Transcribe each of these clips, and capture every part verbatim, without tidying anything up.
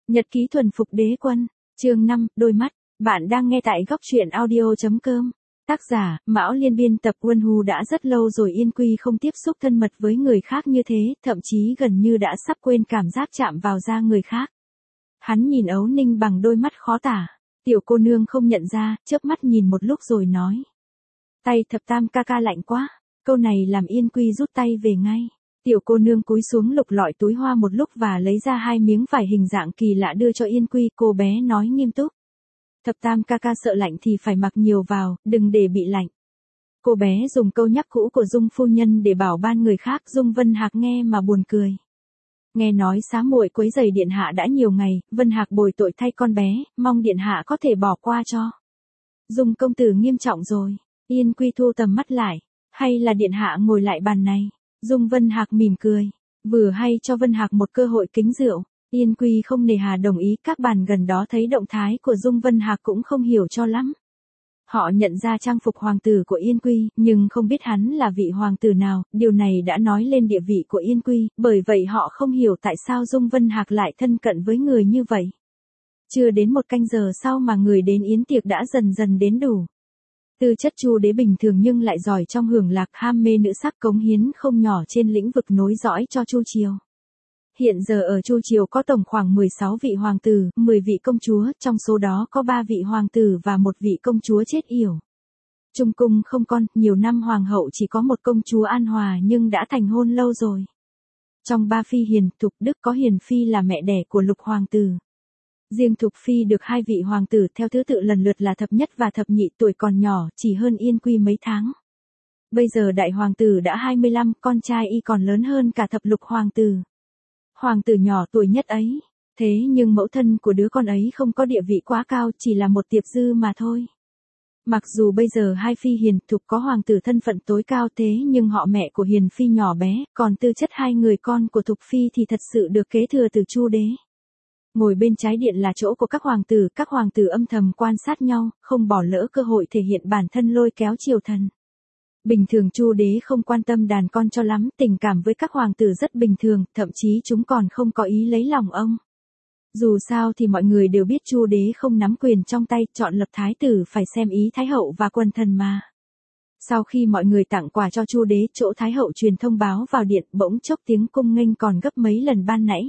Nhật ký thuần phục đế quân, chương năm, đôi mắt, bạn đang nghe tại góc truyện audio.com. Tác giả, Mão Liên biên tập. Quân Hu đã rất lâu rồi Yên Quy không tiếp xúc thân mật với người khác như thế, thậm chí gần như đã sắp quên cảm giác chạm vào da người khác. Hắn nhìn Ấu Ninh bằng đôi mắt khó tả, tiểu cô nương không nhận ra, chớp mắt nhìn một lúc rồi nói. Tay thập tam ca ca lạnh quá, câu này làm Yên Quy rút tay về ngay. Tiểu cô nương cúi xuống lục lọi túi hoa một lúc và lấy ra hai miếng vải hình dạng kỳ lạ đưa cho Yên Quy. Cô bé nói nghiêm túc. Thập tam ca ca sợ lạnh thì phải mặc nhiều vào, đừng để bị lạnh. Cô bé dùng câu nhắc cũ của Dung phu nhân để bảo ban người khác. Dung Vân Hạc nghe mà buồn cười. Nghe nói xá muội quấy giày điện hạ đã nhiều ngày, Vân Hạc bồi tội thay con bé, mong điện hạ có thể bỏ qua cho. Dung công tử nghiêm trọng rồi. Yên Quy thu tầm mắt lại. Hay là điện hạ ngồi lại bàn này? Dung Vân Hạc mỉm cười, vừa hay cho Vân Hạc một cơ hội kính rượu. Yên Quy không nề hà đồng ý. Các bàn gần đó thấy động thái của Dung Vân Hạc cũng không hiểu cho lắm. Họ nhận ra trang phục hoàng tử của Yên Quy, nhưng không biết hắn là vị hoàng tử nào. Điều này đã nói lên địa vị của Yên Quy, bởi vậy họ không hiểu tại sao Dung Vân Hạc lại thân cận với người như vậy. Chưa đến một canh giờ sau mà người đến yến tiệc đã dần dần đến đủ. Tư chất Chu đế bình thường nhưng lại giỏi trong hưởng lạc, ham mê nữ sắc, cống hiến không nhỏ trên lĩnh vực nối dõi cho Chu triều. Hiện giờ ở Chu triều có tổng khoảng mười sáu vị hoàng tử, mười vị công chúa, trong số đó có ba vị hoàng tử và một vị công chúa chết yểu. Trung cung không con, nhiều năm hoàng hậu chỉ có một công chúa An Hòa nhưng đã thành hôn lâu rồi. Trong ba phi hiền, Thục Đức có Hiền phi là mẹ đẻ của Lục hoàng tử. Riêng Thục Phi được hai vị hoàng tử theo thứ tự lần lượt là thập nhất và thập nhị, tuổi còn nhỏ, chỉ hơn Yên Quy mấy tháng. Bây giờ đại hoàng tử đã hai mươi lăm, con trai y còn lớn hơn cả thập lục hoàng tử. Hoàng tử nhỏ tuổi nhất ấy, thế nhưng mẫu thân của đứa con ấy không có địa vị quá cao, chỉ là một tiệp dư mà thôi. Mặc dù bây giờ hai phi hiền, Thục có hoàng tử thân phận tối cao thế nhưng họ mẹ của Hiền phi nhỏ bé, còn tư chất hai người con của Thục Phi thì thật sự được kế thừa từ Chu đế. Ngồi bên trái điện là chỗ của các hoàng tử, các hoàng tử âm thầm quan sát nhau, không bỏ lỡ cơ hội thể hiện bản thân lôi kéo triều thần. Bình thường Chu đế không quan tâm đàn con cho lắm, tình cảm với các hoàng tử rất bình thường, thậm chí chúng còn không có ý lấy lòng ông. Dù sao thì mọi người đều biết Chu đế không nắm quyền trong tay, chọn lập thái tử phải xem ý thái hậu và quần thần mà. Sau khi mọi người tặng quà cho Chu đế, chỗ thái hậu truyền thông báo vào điện, bỗng chốc tiếng cung nghênh còn gấp mấy lần ban nãy.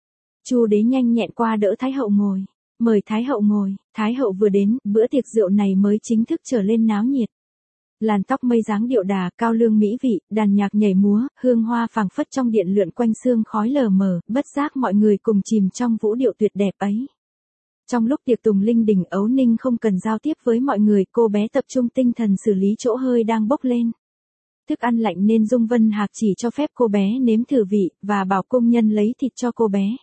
Chu đế nhanh nhẹn qua đỡ thái hậu ngồi, mời thái hậu ngồi. Thái hậu vừa đến, bữa tiệc rượu này mới chính thức trở lên náo nhiệt. Làn tóc mây dáng điệu đà, cao lương mỹ vị, đàn nhạc nhảy múa, hương hoa phảng phất trong điện lượn quanh sương khói lờ mờ, bất giác mọi người cùng chìm trong vũ điệu tuyệt đẹp ấy. Trong lúc tiệc tùng linh đình, Ấu Ninh không cần giao tiếp với mọi người, cô bé tập trung tinh thần xử lý chỗ hơi đang bốc lên. Thức ăn lạnh nên Dung Vân Hạc chỉ cho phép cô bé nếm thử vị, và bảo công nhân lấy thịt cho cô bé.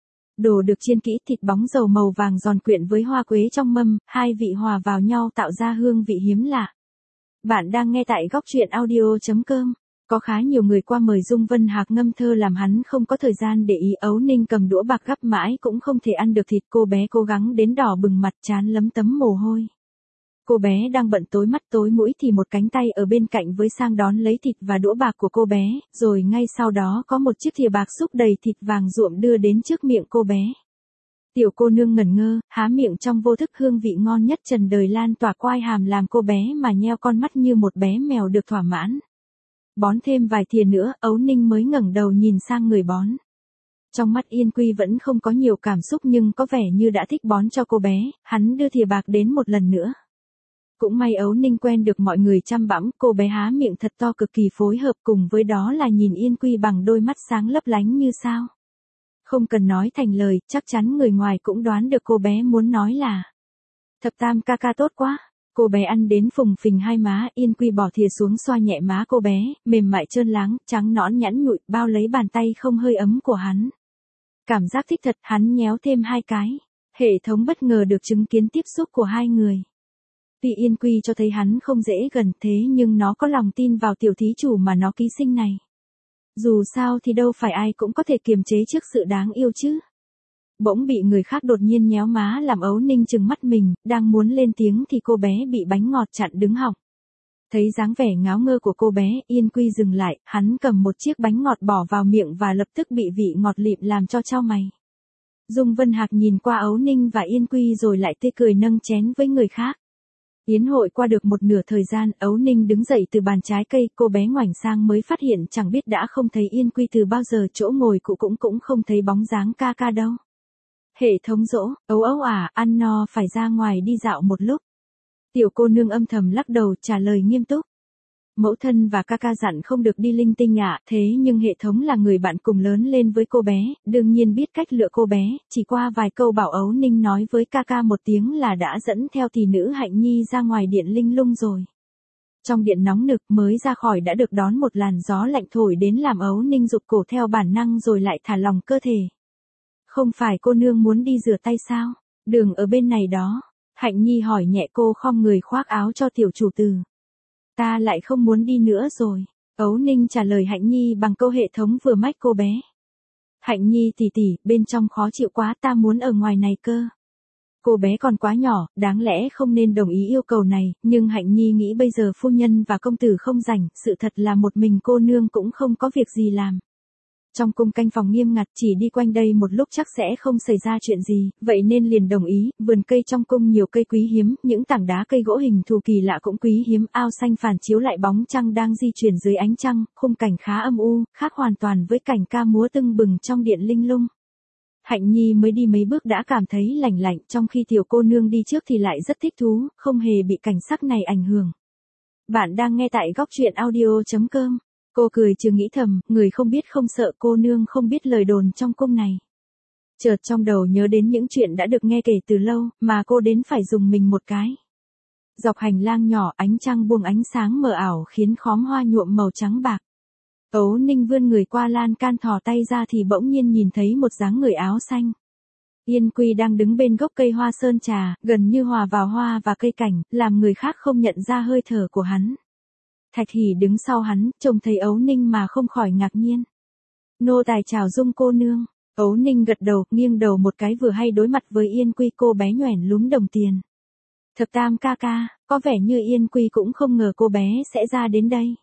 Đồ được chiên kỹ, thịt bóng dầu màu vàng giòn quyện với hoa quế trong mâm, hai vị hòa vào nhau tạo ra hương vị hiếm lạ. Bạn đang nghe tại góc truyện audio.com. Có khá nhiều người qua mời Dung Vân Hạc ngâm thơ làm hắn không có thời gian để ý. Ấu Ninh cầm đũa bạc gắp mãi cũng không thể ăn được thịt, cô bé cố gắng đến đỏ bừng mặt, trán lấm tấm mồ hôi. Cô bé đang bận tối mắt tối mũi thì một cánh tay ở bên cạnh với sang đón lấy thịt và đũa bạc của cô bé, rồi ngay sau đó có một chiếc thìa bạc xúc đầy thịt vàng ruộm đưa đến trước miệng cô bé. Tiểu cô nương ngẩn ngơ, há miệng trong vô thức, hương vị ngon nhất trần đời lan tỏa quai hàm làm cô bé mà nheo con mắt như một bé mèo được thỏa mãn. Bón thêm vài thìa nữa, Ấu Ninh mới ngẩng đầu nhìn sang người bón. Trong mắt Yên Quy vẫn không có nhiều cảm xúc nhưng có vẻ như đã thích bón cho cô bé, hắn đưa thìa bạc đến một lần nữa. Cũng may Ấu Ninh quen được mọi người chăm bẵm, cô bé há miệng thật to cực kỳ phối hợp, cùng với đó là nhìn Yên Quy bằng đôi mắt sáng lấp lánh như sao. Không cần nói thành lời, chắc chắn người ngoài cũng đoán được cô bé muốn nói là thập tam ca ca tốt quá. Cô bé ăn đến phùng phình hai má, Yên Quy bỏ thìa xuống xoa nhẹ má cô bé, mềm mại trơn láng, trắng nõn nhẵn nhụi, bao lấy bàn tay không hơi ấm của hắn. Cảm giác thích thật, hắn nhéo thêm hai cái. Hệ thống bất ngờ được chứng kiến tiếp xúc của hai người. Tuy Yên Quy cho thấy hắn không dễ gần thế nhưng nó có lòng tin vào tiểu thí chủ mà nó ký sinh này. Dù sao thì đâu phải ai cũng có thể kiềm chế trước sự đáng yêu chứ. Bỗng bị người khác đột nhiên nhéo má làm Ấu Ninh trừng mắt mình, đang muốn lên tiếng thì cô bé bị bánh ngọt chặn đứng họng. Thấy dáng vẻ ngáo ngơ của cô bé, Yên Quy dừng lại, hắn cầm một chiếc bánh ngọt bỏ vào miệng và lập tức bị vị ngọt lịm làm cho chau mày. Dung Vân Hạc nhìn qua Ấu Ninh và Yên Quy rồi lại tươi cười nâng chén với người khác. Yến hội qua được một nửa thời gian, Ấu Ninh đứng dậy từ bàn trái cây, cô bé ngoảnh sang mới phát hiện chẳng biết đã không thấy Yên Quy từ bao giờ, chỗ ngồi cụ cũng cũng không thấy bóng dáng ca ca đâu. Hệ thống dỗ, Ấu Ấu à, ăn no phải ra ngoài đi dạo một lúc. Tiểu cô nương âm thầm lắc đầu trả lời nghiêm túc. Mẫu thân và ca ca dặn không được đi linh tinh ạ, thế nhưng hệ thống là người bạn cùng lớn lên với cô bé, đương nhiên biết cách lựa cô bé, chỉ qua vài câu bảo Ấu Ninh nói với ca ca một tiếng là đã dẫn theo tỷ nữ Hạnh Nhi ra ngoài điện linh lung rồi. Trong điện nóng nực mới ra khỏi đã được đón một làn gió lạnh thổi đến làm Ấu Ninh rụt cổ theo bản năng rồi lại thả lỏng cơ thể. Không phải cô nương muốn đi rửa tay sao? Đường ở bên này đó. Hạnh Nhi hỏi nhẹ, cô khom người khoác áo cho tiểu chủ tử. Ta lại không muốn đi nữa rồi. Ấu Ninh trả lời Hạnh Nhi bằng câu hệ thống vừa mách cô bé. Hạnh Nhi tỷ tỷ, bên trong khó chịu quá, ta muốn ở ngoài này cơ. Cô bé còn quá nhỏ, đáng lẽ không nên đồng ý yêu cầu này, nhưng Hạnh Nhi nghĩ bây giờ phu nhân và công tử không rảnh, sự thật là một mình cô nương cũng không có việc gì làm. Trong cung canh phòng nghiêm ngặt, chỉ đi quanh đây một lúc chắc sẽ không xảy ra chuyện gì, vậy nên liền đồng ý. Vườn cây trong cung nhiều cây quý hiếm, những tảng đá cây gỗ hình thù kỳ lạ cũng quý hiếm, ao xanh phản chiếu lại bóng trăng đang di chuyển dưới ánh trăng, khung cảnh khá âm u, khác hoàn toàn với cảnh ca múa tưng bừng trong điện linh lung. Hạnh Nhi mới đi mấy bước đã cảm thấy lạnh lạnh, trong khi tiểu cô nương đi trước thì lại rất thích thú, không hề bị cảnh sắc này ảnh hưởng. Bạn đang nghe tại góc truyện audio chấm com. Cô cười trừ nghĩ thầm, người không biết không sợ, cô nương không biết lời đồn trong cung này. Chợt trong đầu nhớ đến những chuyện đã được nghe kể từ lâu, mà cô đến phải dùng mình một cái. Dọc hành lang nhỏ, ánh trăng buông ánh sáng mờ ảo khiến khóm hoa nhuộm màu trắng bạc. Ấu Ninh vươn người qua lan can thò tay ra thì bỗng nhiên nhìn thấy một dáng người áo xanh. Yên Quy đang đứng bên gốc cây hoa sơn trà, gần như hòa vào hoa và cây cảnh, làm người khác không nhận ra hơi thở của hắn. Thạch Hỉ đứng sau hắn, trông thấy Ấu Ninh mà không khỏi ngạc nhiên. Nô tài chào Dung cô nương. Ấu Ninh gật đầu, nghiêng đầu một cái vừa hay đối mặt với Yên Quy, cô bé nhoẻn lúm đồng tiền. Thập Tam ca ca, có vẻ như Yên Quy cũng không ngờ cô bé sẽ ra đến đây.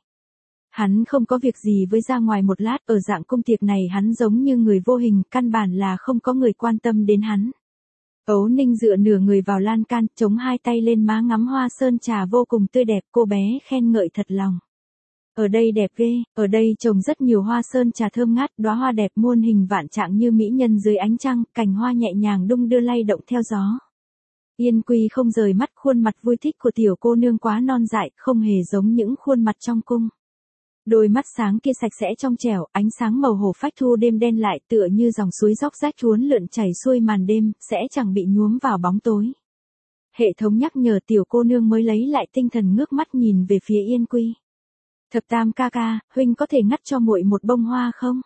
Hắn không có việc gì với ra ngoài một lát, ở dạng cung tiệc này hắn giống như người vô hình, căn bản là không có người quan tâm đến hắn. Ấu Ninh dựa nửa người vào lan can, chống hai tay lên má ngắm hoa sơn trà vô cùng tươi đẹp, cô bé khen ngợi thật lòng. Ở đây đẹp ghê, ở đây trồng rất nhiều hoa sơn trà thơm ngát, đóa hoa đẹp muôn hình vạn trạng như mỹ nhân dưới ánh trăng, cành hoa nhẹ nhàng đung đưa lay động theo gió. Yên Quy không rời mắt, khuôn mặt vui thích của tiểu cô nương quá non dại, không hề giống những khuôn mặt trong cung. Đôi mắt sáng kia sạch sẽ trong trẻo, ánh sáng màu hổ phách thu đêm đen lại tựa như dòng suối róc rách uốn lượn chảy xuôi màn đêm, sẽ chẳng bị nhuốm vào bóng tối. Hệ thống nhắc nhở tiểu cô nương mới lấy lại tinh thần ngước mắt nhìn về phía Yên Quy. Thập Tam ca ca, huynh có thể ngắt cho muội một bông hoa không?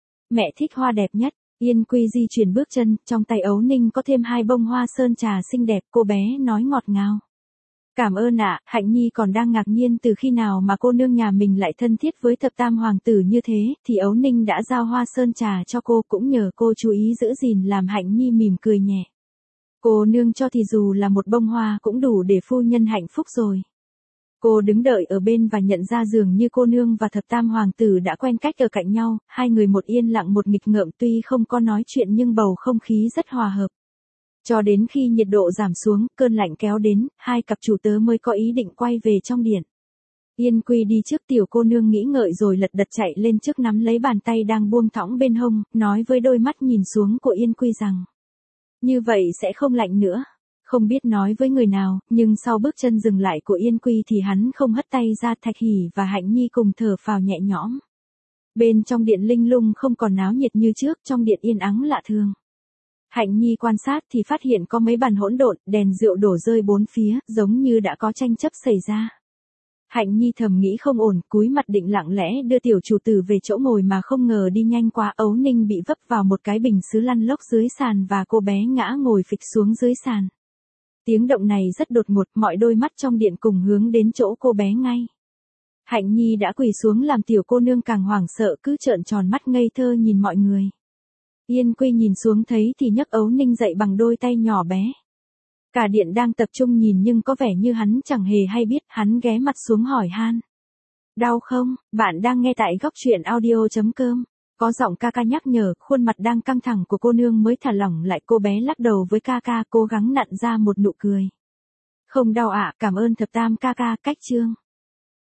Mẹ thích hoa đẹp nhất. Yên Quy di chuyển bước chân, trong tay Ấu Ninh có thêm hai bông hoa sơn trà xinh đẹp, cô bé nói ngọt ngào. Cảm ơn ạ, Hạnh Nhi còn đang ngạc nhiên từ khi nào mà cô nương nhà mình lại thân thiết với thập tam hoàng tử như thế, thì Ấu Ninh đã giao hoa sơn trà cho cô, cũng nhờ cô chú ý giữ gìn làm Hạnh Nhi mỉm cười nhẹ. Cô nương cho thì dù là một bông hoa cũng đủ để phu nhân hạnh phúc rồi. Cô đứng đợi ở bên và nhận ra dường như cô nương và thập tam hoàng tử đã quen cách ở cạnh nhau, hai người một yên lặng một nghịch ngợm, tuy không có nói chuyện nhưng bầu không khí rất hòa hợp. Cho đến khi nhiệt độ giảm xuống, cơn lạnh kéo đến, hai cặp chủ tớ mới có ý định quay về trong điện. Yên Quy đi trước, tiểu cô nương nghĩ ngợi rồi lật đật chạy lên trước nắm lấy bàn tay đang buông thõng bên hông, nói với đôi mắt nhìn xuống của Yên Quy rằng: như vậy sẽ không lạnh nữa. Không biết nói với người nào, nhưng sau bước chân dừng lại của Yên Quy thì hắn không hất tay ra. Thạch Hỉ và Hạnh Nhi cùng thở phào nhẹ nhõm. Bên trong điện linh lung không còn náo nhiệt như trước, trong điện yên ắng lạ thường. Hạnh Nhi quan sát thì phát hiện có mấy bàn hỗn độn, đèn rượu đổ rơi bốn phía, giống như đã có tranh chấp xảy ra. Hạnh Nhi thầm nghĩ không ổn, cúi mặt định lặng lẽ đưa tiểu chủ tử về chỗ ngồi mà không ngờ đi nhanh quá, Ấu Ninh bị vấp vào một cái bình sứ lăn lóc dưới sàn và cô bé ngã ngồi phịch xuống dưới sàn. Tiếng động này rất đột ngột, mọi đôi mắt trong điện cùng hướng đến chỗ cô bé ngay. Hạnh Nhi đã quỳ xuống làm tiểu cô nương càng hoảng sợ, cứ trợn tròn mắt ngây thơ nhìn mọi người. Yên Quy nhìn xuống thấy thì nhấc Ấu Ninh dậy bằng đôi tay nhỏ bé. Cả điện đang tập trung nhìn nhưng có vẻ như hắn chẳng hề hay biết, hắn ghé mặt xuống hỏi han. Đau không? Bạn đang nghe tại góc truyện audio chấm com. Có giọng ca ca nhắc nhở, khuôn mặt đang căng thẳng của cô nương mới thả lỏng lại, cô bé lắc đầu với ca ca, cố gắng nặn ra một nụ cười. Không đau ạ, cảm ơn thập tam ca ca, cách chương.